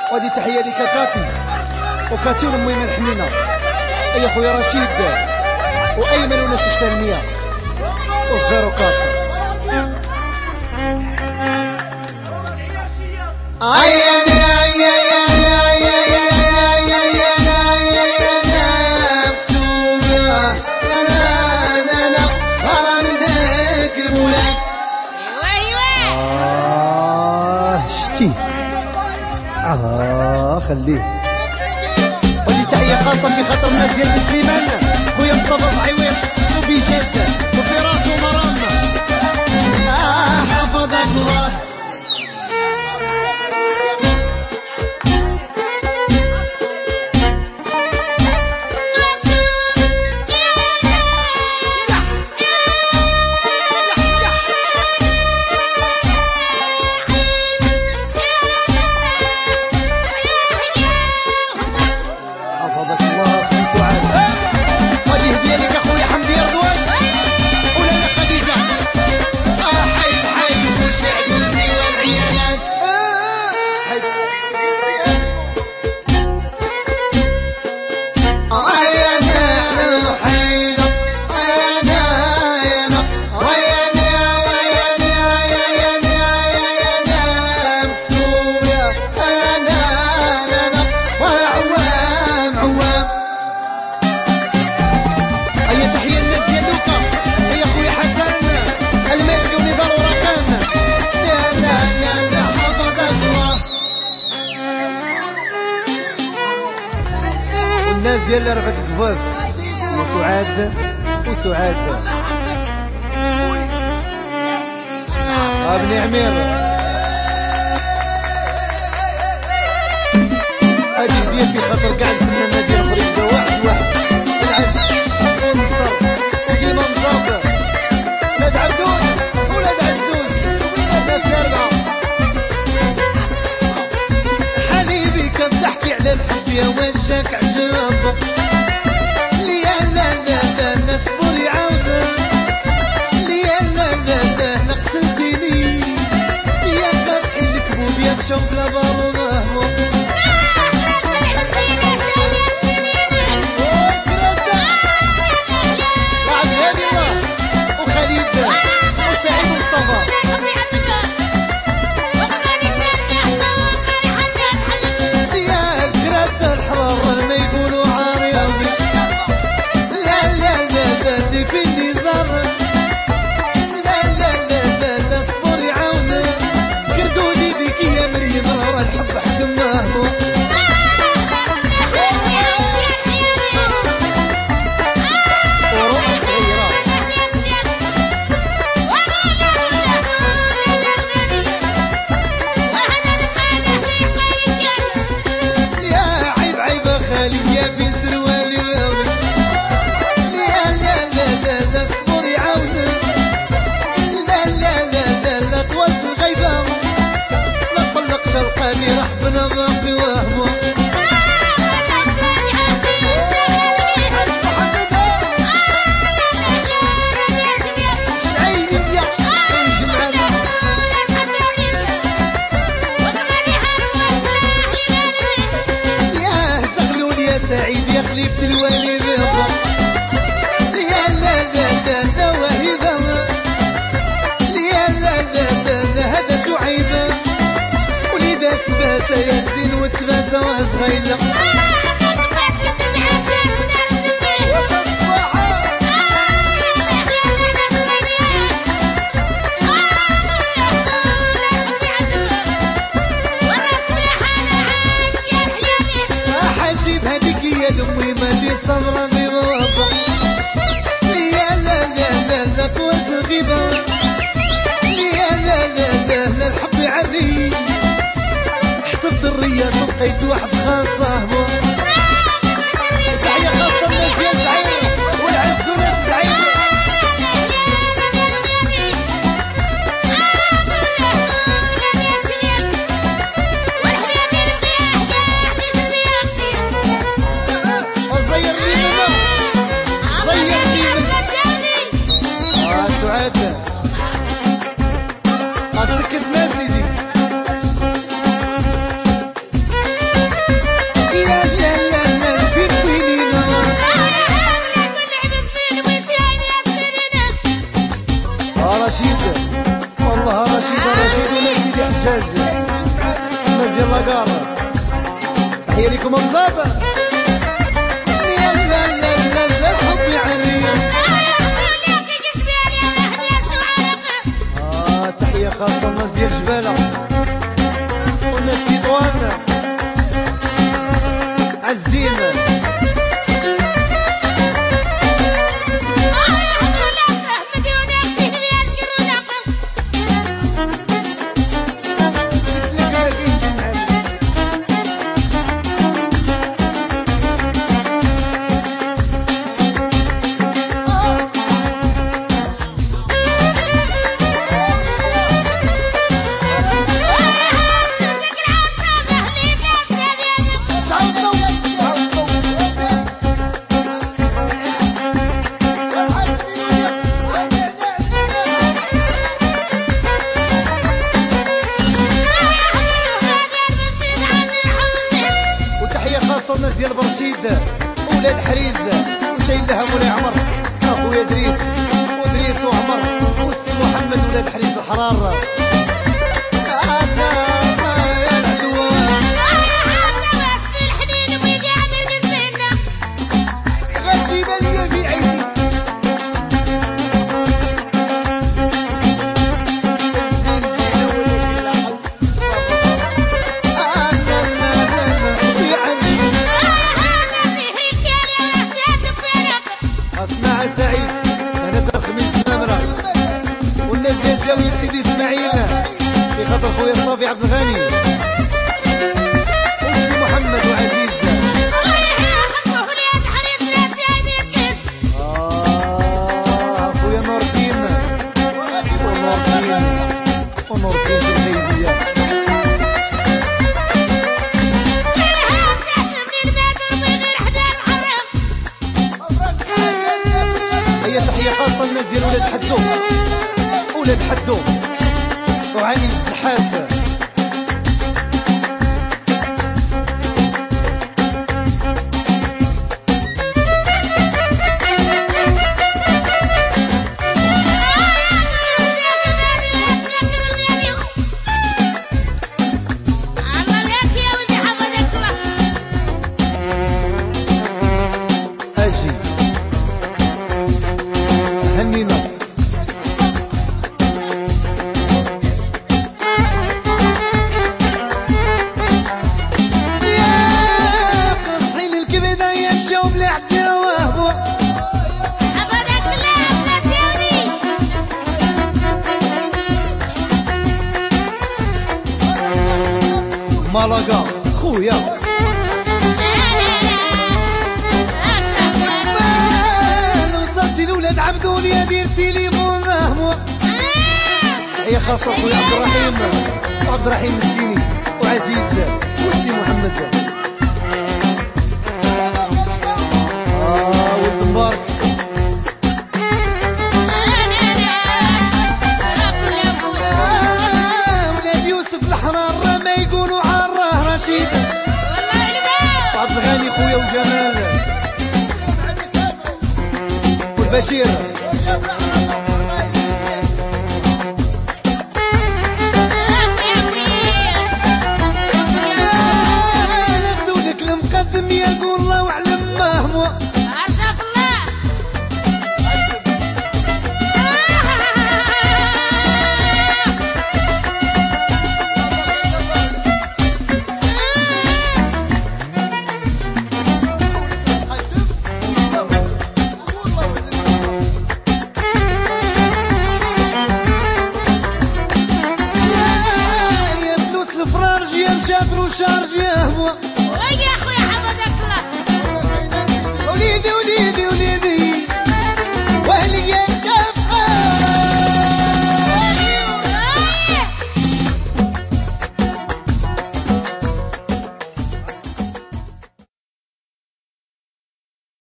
وهذه تحيه لكاكاتي وكاتي والمهمه الحنينه اي خويا رشيد وايمن وناس السلميه والزيرو كاتر شتي خليه. ودي تحية خاصة في خاطر الناس ديال سليمان خويا مصطفى صعيويط وبيجاد وفراس ومرام حفظك الله. الناس ديال ربعة الكفاف وسعاد ابني عمير هادي ديال في خاطر كاع الفنانات ديال فريق واحد العز ونصر وديما مصابر ولاد عبدون ولاد عزوز الناس الاربعه حبيبي كنضحكي على الحب يا وجهك عجب شوف لبارو ظهره بعد هادي الله وخالد وسعيد مصطفى يا الكراد الحرار ما يقولوا عرياضي لا اللي في النزار لا اصبر يعاونك كردودي بيك يا مريم راه الحب حكمه وروح صغيرة يا عيب خالي يا في سروالي لا اصبر يعاونك لا توصل غيبة شلقاني رحبنا ضافي وهمه شعيبية ونجمعنا يا زغلول يا سعيد يا خليفة الوالي ذهبة يا لا وهيبة يا هذا شعيبة تبات ياسين وتبات وصغيلة حاجيب هذيك يا الأمي مالي صبرا بوابا يا لا طولت الغيبة يا لا الحب يعري حسبت الرياض لقيت واحد خاصة تحية خاصة الناس ديال زعيم والعز وناس زعيم زير لي من سعاد سكت ناس سيدي ليكم مصابة يا لا لا لا لا الحب يعريم. تحية خاصة الناس ديال جبالة والناس تطوان عزين. الناس ديال برشيد ولاد حريزه وشايل لها مولاي عمر اخويا دريس ودريس وعمر والسي محمد ولاد حريز الحراره. سعيد انا ترخميس نمره والناس ديال زاويه سيدي اسماعيل في خاطر خويا صافي عبد الغني وسي محمد وعزيز. خويا نور الدين ونور الدين الغيبيه. تحية خاصة للناس ديال ولاد حدو ولاد حدو وعلي الزحاف. اجي هنينا يا قصحين الكبدة يمشوا بلا حتى وهبو أبدك لا تديوني مالاقا خويا ولاد عبدون يا ديرتي لي منهمو. هي خاصة خويا عبد الرحيم مسكيني وعزيز وسي محمد ولد مبارك ولاد يوسف الحرار ما يقولوا عراه رشيد وعبد الغني خويا وجمال بشير